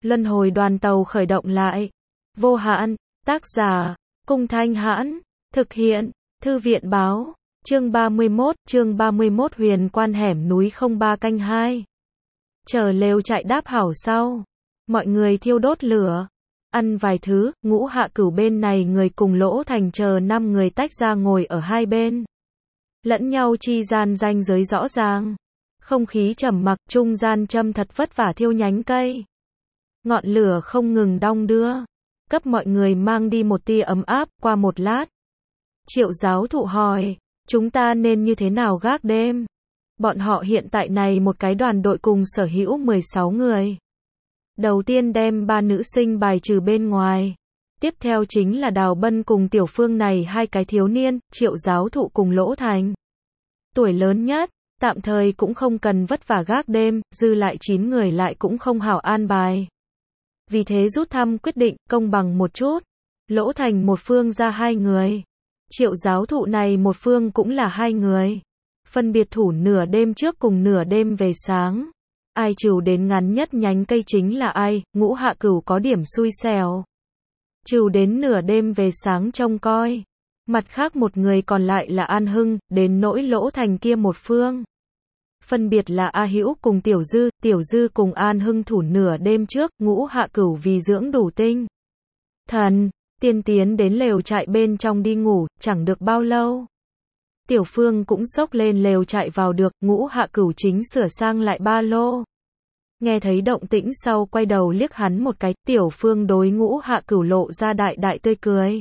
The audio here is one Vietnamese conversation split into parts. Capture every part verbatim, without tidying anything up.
Luân hồi đoàn tàu khởi động lại. Vô hạn, tác giả, Cung Thanh Hãn, thực hiện, Thư viện báo, chương ba mươi mốt, chương ba mươi mốt huyền quan hẻm núi không ba canh hai. Chờ lều trại đáp hảo sau. Mọi người thiêu đốt lửa, ăn vài thứ, Ngũ Hạ Cửu bên này người cùng Lỗ Thành chờ năm người tách ra ngồi ở hai bên. Lẫn nhau chi gian ranh giới rõ ràng. Không khí trầm mặc, trung gian châm thật vất vả thiêu nhánh cây. Ngọn lửa không ngừng đong đưa, cấp mọi người mang đi một tia ấm áp. Qua một lát, Triệu giáo thụ hỏi, chúng ta nên như thế nào gác đêm? Bọn họ hiện tại này một cái đoàn đội cùng sở hữu mười sáu người. Đầu tiên đem ba nữ sinh bài trừ bên ngoài. Tiếp theo chính là Đào Bân cùng Tiểu Phương này hai cái thiếu niên, Triệu giáo thụ cùng Lỗ Thành. Tuổi lớn nhất, tạm thời cũng không cần vất vả gác đêm, dư lại chín người lại cũng không hảo an bài. Vì thế rút thăm quyết định, công bằng một chút. Lỗ Thành một phương ra hai người. Triệu giáo thụ này một phương cũng là hai người. Phân biệt thủ nửa đêm trước cùng nửa đêm về sáng. Ai trừ đến ngắn nhất nhánh cây chính là ai, Ngũ Hạ Cửu có điểm xui xẻo. Trừ đến nửa đêm về sáng trông coi. Mặt khác một người còn lại là An Hưng, đến nỗi Lỗ Thành kia một phương. Phân biệt là A Hữu cùng Tiểu Dư, Tiểu Dư cùng An Hưng thủ nửa đêm trước, Ngũ Hạ Cửu vì dưỡng đủ tinh thần, tiên tiến đến lều trại bên trong đi ngủ, chẳng được bao lâu. Tiểu Phương cũng xốc lên lều trại vào được, Ngũ Hạ Cửu chính sửa sang lại ba lô. Nghe thấy động tĩnh sau quay đầu liếc hắn một cái, Tiểu Phương đối Ngũ Hạ Cửu lộ ra đại đại tươi cười.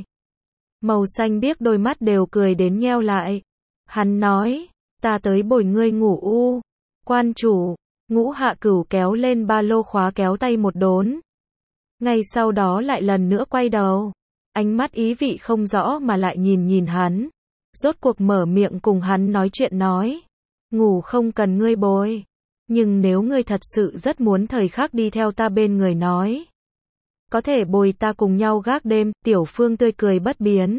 Màu xanh biếc đôi mắt đều cười đến nheo lại. Hắn nói, ta tới bồi ngươi ngủ u. Quan chủ, Ngũ Hạ Cửu kéo lên ba lô khóa kéo tay một đốn. Ngay sau đó lại lần nữa quay đầu. Ánh mắt ý vị không rõ mà lại nhìn nhìn hắn. Rốt cuộc mở miệng cùng hắn nói chuyện nói. Ngủ không cần ngươi bồi. Nhưng nếu ngươi thật sự rất muốn thời khắc đi theo ta bên người nói. Có thể bồi ta cùng nhau gác đêm, Tiểu Phương tươi cười bất biến.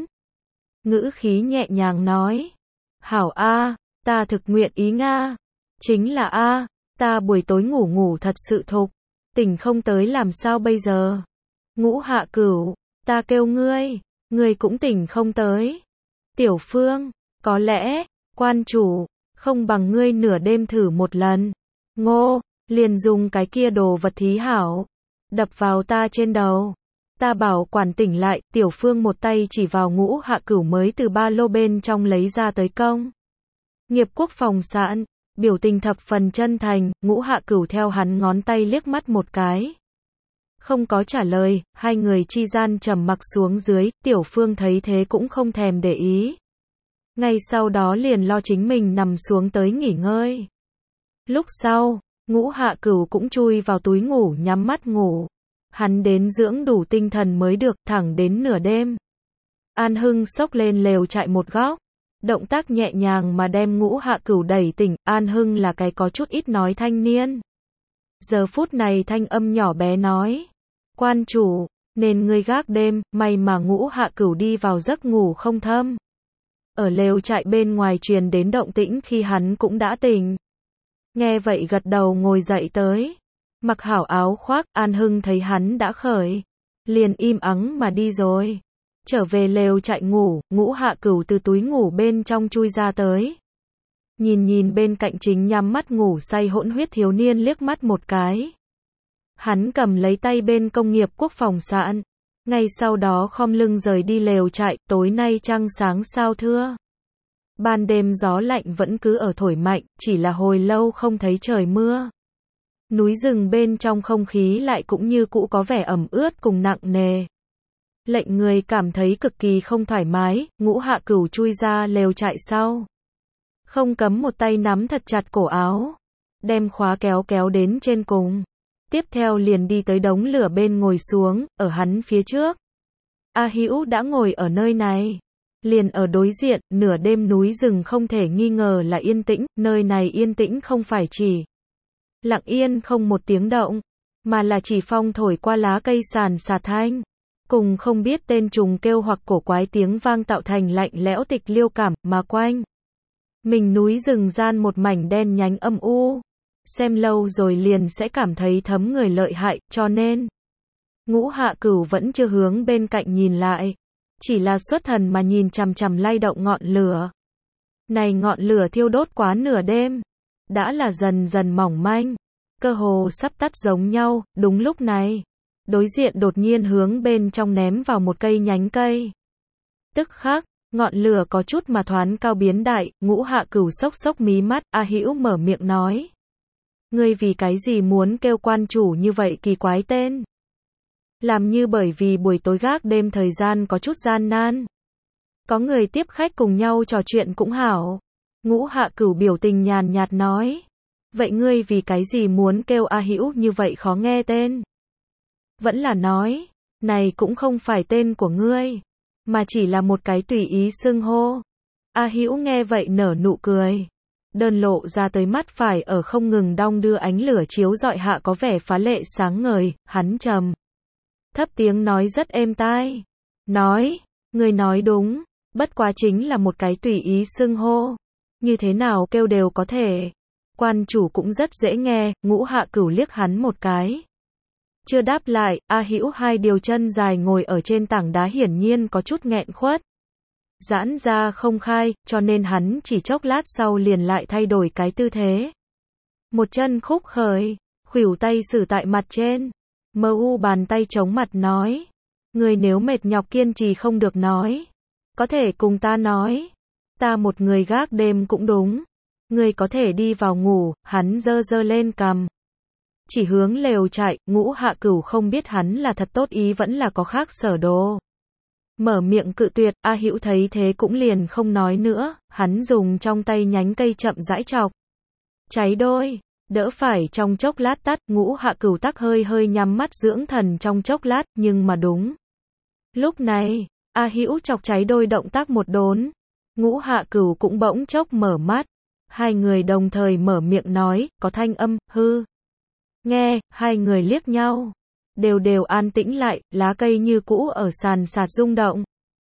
Ngữ khí nhẹ nhàng nói. Hảo a, ta thực nguyện ý nga. Chính là a, ta buổi tối ngủ ngủ thật sự thục. Tỉnh không tới làm sao bây giờ? Ngũ Hạ Cửu, ta kêu ngươi, ngươi cũng tỉnh không tới. Tiểu Phương, có lẽ, quan chủ, không bằng ngươi nửa đêm thử một lần. Ngô, liền dùng cái kia đồ vật thí hảo. Đập vào ta trên đầu. Ta bảo quản tỉnh lại, Tiểu Phương một tay chỉ vào Ngũ Hạ Cửu mới từ ba lô bên trong lấy ra tới công. Nghiệp quốc phòng sạn, biểu tình thập phần chân thành, Ngũ Hạ Cửu theo hắn ngón tay liếc mắt một cái. Không có trả lời, hai người chi gian trầm mặc xuống dưới, Tiểu Phương thấy thế cũng không thèm để ý. Ngay sau đó liền lo chính mình nằm xuống tới nghỉ ngơi. Lúc sau, Ngũ Hạ Cửu cũng chui vào túi ngủ nhắm mắt ngủ. Hắn đến dưỡng đủ tinh thần mới được, thẳng đến nửa đêm. An Hưng xốc lên lều trại một góc. Động tác nhẹ nhàng mà đem Ngũ Hạ Cửu đẩy tỉnh. An Hưng là cái có chút ít nói thanh niên. Giờ phút này thanh âm nhỏ bé nói. Quan chủ, nên ngươi gác đêm, may mà Ngũ Hạ Cửu đi vào giấc ngủ không thâm. Ở lều trại bên ngoài truyền đến động tĩnh khi hắn cũng đã tỉnh. Nghe vậy gật đầu ngồi dậy tới. Mặc hảo áo khoác, An Hưng thấy hắn đã khởi. Liền im ắng mà đi rồi. Trở về lều trại ngủ, Ngũ Hạ Cửu từ túi ngủ bên trong chui ra tới. Nhìn nhìn bên cạnh chính nhắm mắt ngủ say hỗn huyết thiếu niên liếc mắt một cái. Hắn cầm lấy tay bên công nghiệp quốc phòng sạn. Ngay sau đó khom lưng rời đi lều trại, tối nay trăng sáng sao thưa. Ban đêm gió lạnh vẫn cứ ở thổi mạnh, chỉ là hồi lâu không thấy trời mưa. Núi rừng bên trong không khí lại cũng như cũ có vẻ ẩm ướt cùng nặng nề. Lệnh người cảm thấy cực kỳ không thoải mái, Ngũ Hạ Cửu chui ra lều trại sau. Không cấm một tay nắm thật chặt cổ áo. Đem khóa kéo kéo đến trên cùng. Tiếp theo liền đi tới đống lửa bên ngồi xuống, ở hắn phía trước. A Hữu đã ngồi ở nơi này. Liền ở đối diện, nửa đêm núi rừng không thể nghi ngờ là yên tĩnh, nơi này yên tĩnh không phải chỉ lặng yên không một tiếng động, mà là chỉ phong thổi qua lá cây sàn sạt thanh, cùng không biết tên trùng kêu hoặc cổ quái tiếng vang tạo thành lạnh lẽo tịch liêu cảm, mà quanh mình núi rừng gian một mảnh đen nhánh âm u. Xem lâu rồi liền sẽ cảm thấy thấm người lợi hại, cho nên Ngũ Hạ Cửu vẫn chưa hướng bên cạnh nhìn lại, chỉ là xuất thần mà nhìn chằm chằm lay động ngọn lửa. Này ngọn lửa thiêu đốt quá nửa đêm, đã là dần dần mỏng manh, cơ hồ sắp tắt giống nhau. Đúng lúc này, đối diện đột nhiên hướng bên trong ném vào một cây nhánh cây. Tức khắc, ngọn lửa có chút mà thoáng cao biến đại. Ngũ Hạ Cửu sốc sốc mí mắt, A Hữu mở miệng nói: ngươi vì cái gì muốn kêu quan chủ như vậy kỳ quái tên? Làm như bởi vì buổi tối gác đêm thời gian có chút gian nan, có người tiếp khách cùng nhau trò chuyện cũng hảo. Ngũ Hạ Cửu biểu tình nhàn nhạt nói: vậy ngươi vì cái gì muốn kêu A Hữu như vậy khó nghe tên? Vẫn là nói, này cũng không phải tên của ngươi, mà chỉ là một cái tùy ý xưng hô. A Hữu nghe vậy nở nụ cười, đơn lộ ra tới mắt phải ở không ngừng đong đưa ánh lửa chiếu rọi hạ có vẻ phá lệ sáng ngời. Hắn trầm thấp tiếng nói rất êm tai, nói: ngươi nói đúng, bất quá chính là một cái tùy ý xưng hô, như thế nào kêu đều có thể. Quan chủ cũng rất dễ nghe. Ngũ Hạ Cửu liếc hắn một cái, chưa đáp lại. A Hữu hai điều chân dài ngồi ở trên tảng đá hiển nhiên có chút nghẹn khuất, giãn ra không khai, cho nên hắn chỉ chốc lát sau liền lại thay đổi cái tư thế. Một chân khúc khởi, khuỷu tay xử tại mặt trên, mờ u bàn tay chống mặt nói: người nếu mệt nhọc kiên trì không được nói, có thể cùng ta nói, ta một người gác đêm cũng đúng, người có thể đi vào ngủ. Hắn giơ giơ lên cằm, chỉ hướng lều trại. Ngũ Hạ Cửu không biết hắn là thật tốt ý vẫn là có khác sở đồ, mở miệng cự tuyệt. A Hữu thấy thế cũng liền không nói nữa, hắn dùng trong tay nhánh cây chậm rãi chọc cháy đôi, đỡ phải trong chốc lát tắt. Ngũ Hạ Cửu tắc hơi hơi nhắm mắt dưỡng thần trong chốc lát, nhưng mà đúng lúc này, A Hữu chọc cháy đôi động tác một đốn, Ngũ Hạ Cửu cũng bỗng chốc mở mắt, hai người đồng thời mở miệng nói, có thanh âm hư. Nghe, hai người liếc nhau, đều đều an tĩnh lại, lá cây như cũ ở sàn sạt rung động.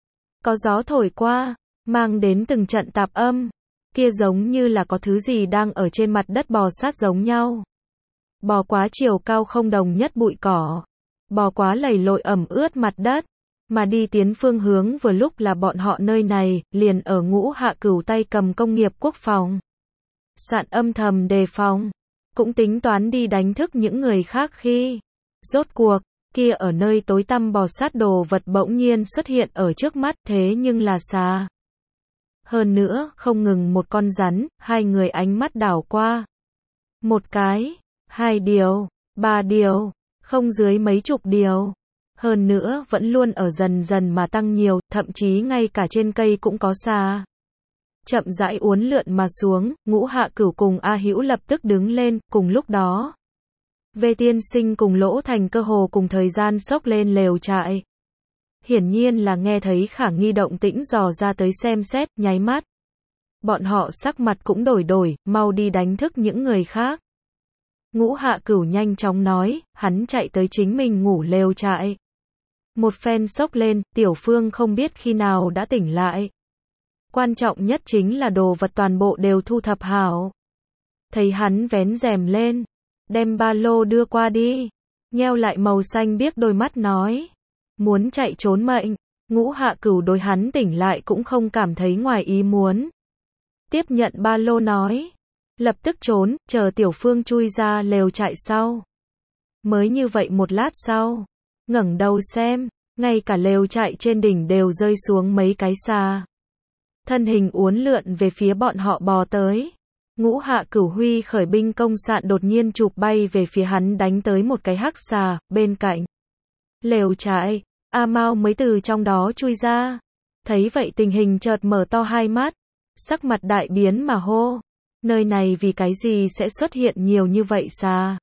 Có gió thổi qua, mang đến từng trận tạp âm, kia giống như là có thứ gì đang ở trên mặt đất bò sát giống nhau. Bò quá chiều cao không đồng nhất bụi cỏ, bò quá lầy lội ẩm ướt mặt đất, mà đi tiến phương hướng vừa lúc là bọn họ nơi này, liền ở Ngũ Hạ Cửu tay cầm công nghiệp quốc phòng. Sạn âm thầm đề phòng, cũng tính toán đi đánh thức những người khác khi, rốt cuộc, kia ở nơi tối tăm bò sát đồ vật bỗng nhiên xuất hiện ở trước mắt, thế nhưng là xà. Hơn nữa, không ngừng một con rắn, hai người ánh mắt đảo qua. Một cái, hai điều, ba điều, không dưới mấy chục điều. Hơn nữa, vẫn luôn ở dần dần mà tăng nhiều, thậm chí ngay cả trên cây cũng có xà. Chậm rãi uốn lượn mà xuống. Ngũ Hạ Cửu cùng A Hữu lập tức đứng lên, cùng lúc đó. Vệ tiên sinh cùng Lỗ Thành cơ hồ cùng thời gian xốc lên lều trại. Hiển nhiên là nghe thấy khả nghi động tĩnh dò ra tới xem xét, nháy mắt. Bọn họ sắc mặt cũng đổi đổi, mau đi đánh thức những người khác. Ngũ Hạ Cửu nhanh chóng nói, hắn chạy tới chính mình ngủ lều trại. Một phen xốc lên, Tiểu Phương không biết khi nào đã tỉnh lại. Quan trọng nhất chính là đồ vật toàn bộ đều thu thập hảo. Thấy hắn vén rèm lên, đem ba lô đưa qua đi, nheo lại màu xanh biếc đôi mắt nói, muốn chạy trốn mệnh. Ngũ Hạ Cửu đối hắn tỉnh lại cũng không cảm thấy ngoài ý muốn. Tiếp nhận ba lô nói, lập tức trốn, chờ Tiểu Phương chui ra lều trại sau. Mới như vậy một lát sau, ngẩng đầu xem, ngay cả lều trại trên đỉnh đều rơi xuống mấy cái xà. Thân hình uốn lượn về phía bọn họ bò tới. Ngũ Hạ Cửu huy khởi binh công sạn đột nhiên chụp bay về phía hắn đánh tới một cái hắc xà, bên cạnh. Lều trại, A Mao mới từ trong đó chui ra. Thấy vậy tình hình chợt mở to hai mắt, sắc mặt đại biến mà hô. Nơi này vì cái gì sẽ xuất hiện nhiều như vậy xà?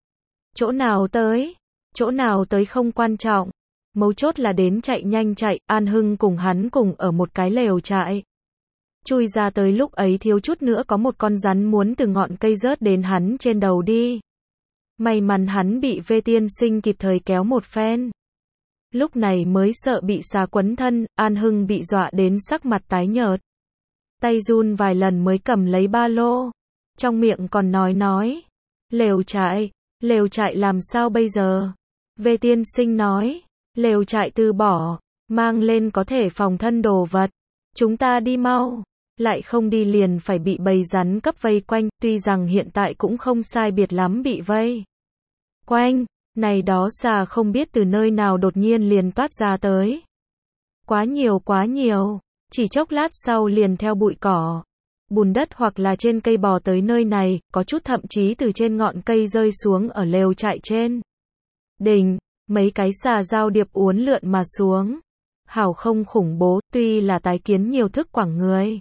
Chỗ nào tới? Chỗ nào tới không quan trọng. Mấu chốt là đến chạy nhanh chạy, An Hưng cùng hắn cùng ở một cái lều trại. Chui ra tới lúc ấy thiếu chút nữa có một con rắn muốn từ ngọn cây rớt đến hắn trên đầu đi. May mắn hắn bị Vệ tiên sinh kịp thời kéo một phen. Lúc này mới sợ bị xà quấn thân, An Hưng bị dọa đến sắc mặt tái nhợt. Tay run vài lần mới cầm lấy ba lô. Trong miệng còn nói nói. Lều trại, lều trại làm sao bây giờ? Về tiên sinh nói, lều trại từ bỏ, mang lên có thể phòng thân đồ vật. Chúng ta đi mau, lại không đi liền phải bị bầy rắn cấp vây quanh, tuy rằng hiện tại cũng không sai biệt lắm bị vây quanh, này đó xà không biết từ nơi nào đột nhiên liền toát ra tới. Quá nhiều quá nhiều, chỉ chốc lát sau liền theo bụi cỏ, bùn đất hoặc là trên cây bò tới nơi này, có chút thậm chí từ trên ngọn cây rơi xuống ở lều trại trên đỉnh, mấy cái xà giao điệp uốn lượn mà xuống. Hảo không khủng bố, tuy là tái kiến nhiều thức quảng người.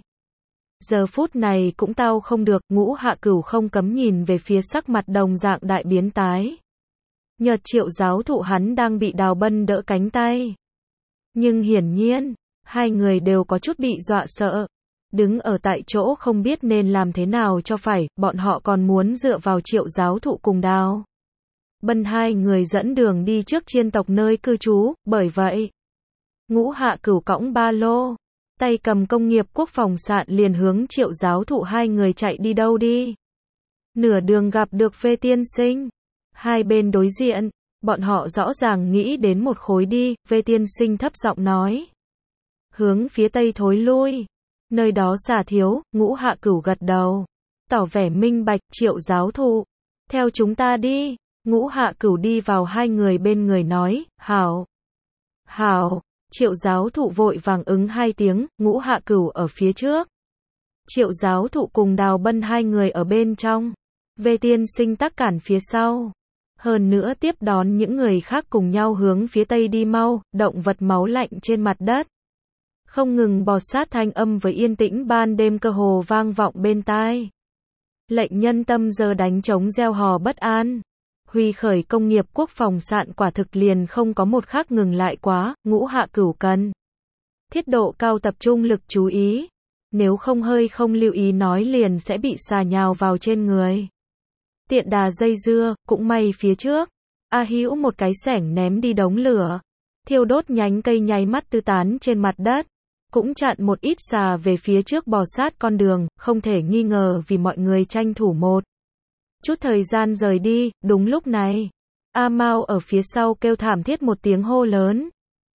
Giờ phút này cũng tao không được, Ngũ Hạ Cửu không cấm nhìn về phía sắc mặt đồng dạng đại biến tái. Nhợt Triệu giáo thụ hắn đang bị Đào Bân đỡ cánh tay. Nhưng hiển nhiên, hai người đều có chút bị dọa sợ. Đứng ở tại chỗ không biết nên làm thế nào cho phải, bọn họ còn muốn dựa vào Triệu giáo thụ cùng Đào Bân hai người dẫn đường đi trước chiên tộc nơi cư trú, bởi vậy Ngũ Hạ Cửu cõng ba lô, tay cầm công nghiệp quốc phòng sạn liền hướng Triệu giáo thụ hai người chạy đi đâu đi. Nửa đường gặp được Phê tiên sinh, hai bên đối diện, bọn họ rõ ràng nghĩ đến một khối đi, Phê tiên sinh thấp giọng nói. Hướng phía tây thối lui, nơi đó xả thiếu, Ngũ Hạ Cửu gật đầu, tỏ vẻ minh bạch. Triệu giáo thụ, theo chúng ta đi. Ngũ Hạ Cửu đi vào hai người bên người nói, hảo, hảo. Triệu giáo thụ vội vàng ứng hai tiếng, Ngũ Hạ Cửu ở phía trước. Triệu giáo thụ cùng Đào Bân hai người ở bên trong. Về tiên sinh tắc cản phía sau. Hơn nữa tiếp đón những người khác cùng nhau hướng phía tây đi mau, động vật máu lạnh trên mặt đất. Không ngừng bò sát thanh âm với yên tĩnh ban đêm cơ hồ vang vọng bên tai. Lệnh nhân tâm giờ đánh trống gieo hò bất an. Huy khởi công nghiệp quốc phòng sạn quả thực liền không có một khắc ngừng lại quá, Ngũ Hạ Cửu cần thiết độ cao tập trung lực chú ý, nếu không hơi không lưu ý nói liền sẽ bị xà nhào vào trên người. Tiện đà dây dưa, cũng may phía trước, A Hữu một cái xẻng ném đi đống lửa, thiêu đốt nhánh cây nháy mắt tứ tán trên mặt đất, cũng chặn một ít xà về phía trước bò sát con đường, không thể nghi ngờ vì mọi người tranh thủ một chút thời gian rời đi. Đúng lúc này, A Mao ở phía sau kêu thảm thiết một tiếng hô lớn.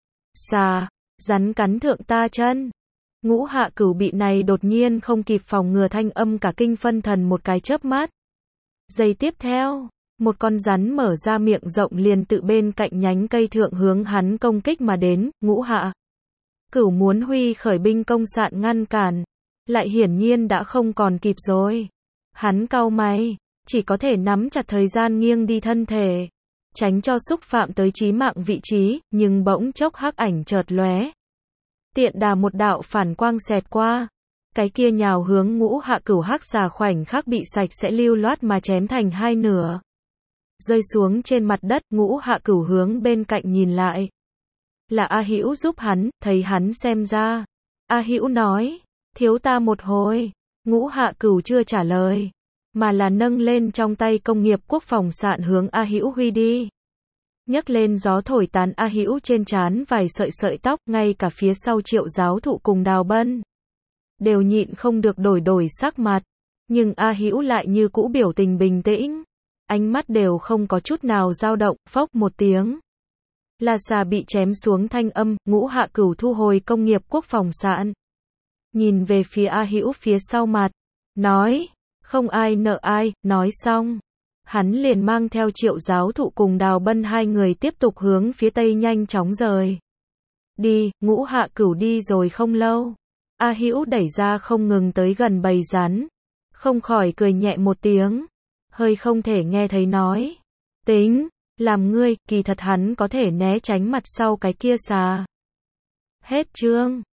Xà, rắn cắn thượng ta chân. Ngũ Hạ Cửu bị này đột nhiên không kịp phòng ngừa thanh âm cả kinh phân thần một cái chớp mắt. Giây tiếp theo, một con rắn mở ra miệng rộng liền tự bên cạnh nhánh cây thượng hướng hắn công kích mà đến. Ngũ Hạ Cửu muốn huy khởi binh công sạn ngăn cản, lại hiển nhiên đã không còn kịp rồi. Hắn cau mày, chỉ có thể nắm chặt thời gian nghiêng đi thân thể, tránh cho xúc phạm tới chí mạng vị trí, nhưng bỗng chốc hắc ảnh chợt lóe. Tiện đà một đạo phản quang xẹt qua, cái kia nhào hướng Ngũ Hạ Cửu hắc xà khoảnh khắc bị sạch sẽ lưu loát mà chém thành hai nửa. Rơi xuống trên mặt đất, Ngũ Hạ Cửu hướng bên cạnh nhìn lại. Là A Hữu giúp hắn, thấy hắn xem ra. A Hữu nói, thiếu ta một hồi. Ngũ Hạ Cửu chưa trả lời, mà là nâng lên trong tay công nghiệp quốc phòng sạn hướng A Hữu huy đi. Nhấc lên gió thổi tán A Hữu trên trán vài sợi sợi tóc, ngay cả phía sau Triệu giáo thụ cùng Đào Bân đều nhịn không được đổi đổi sắc mặt, nhưng A Hữu lại như cũ biểu tình bình tĩnh, ánh mắt đều không có chút nào dao động. Phốc một tiếng, là xà bị chém xuống thanh âm. Ngũ Hạ Cửu thu hồi công nghiệp quốc phòng sạn, nhìn về phía A Hữu phía sau mặt, nói, không ai nợ ai. Nói xong, hắn liền mang theo Triệu giáo thụ cùng Đào Bân hai người tiếp tục hướng phía tây nhanh chóng rời đi. Ngũ Hạ Cửu đi rồi không lâu, A Hữu đẩy ra không ngừng tới gần bầy rắn, không khỏi cười nhẹ một tiếng, hơi không thể nghe thấy nói, tính, làm ngươi. Kỳ thật hắn có thể né tránh mặt sau cái kia xà. Hết chương.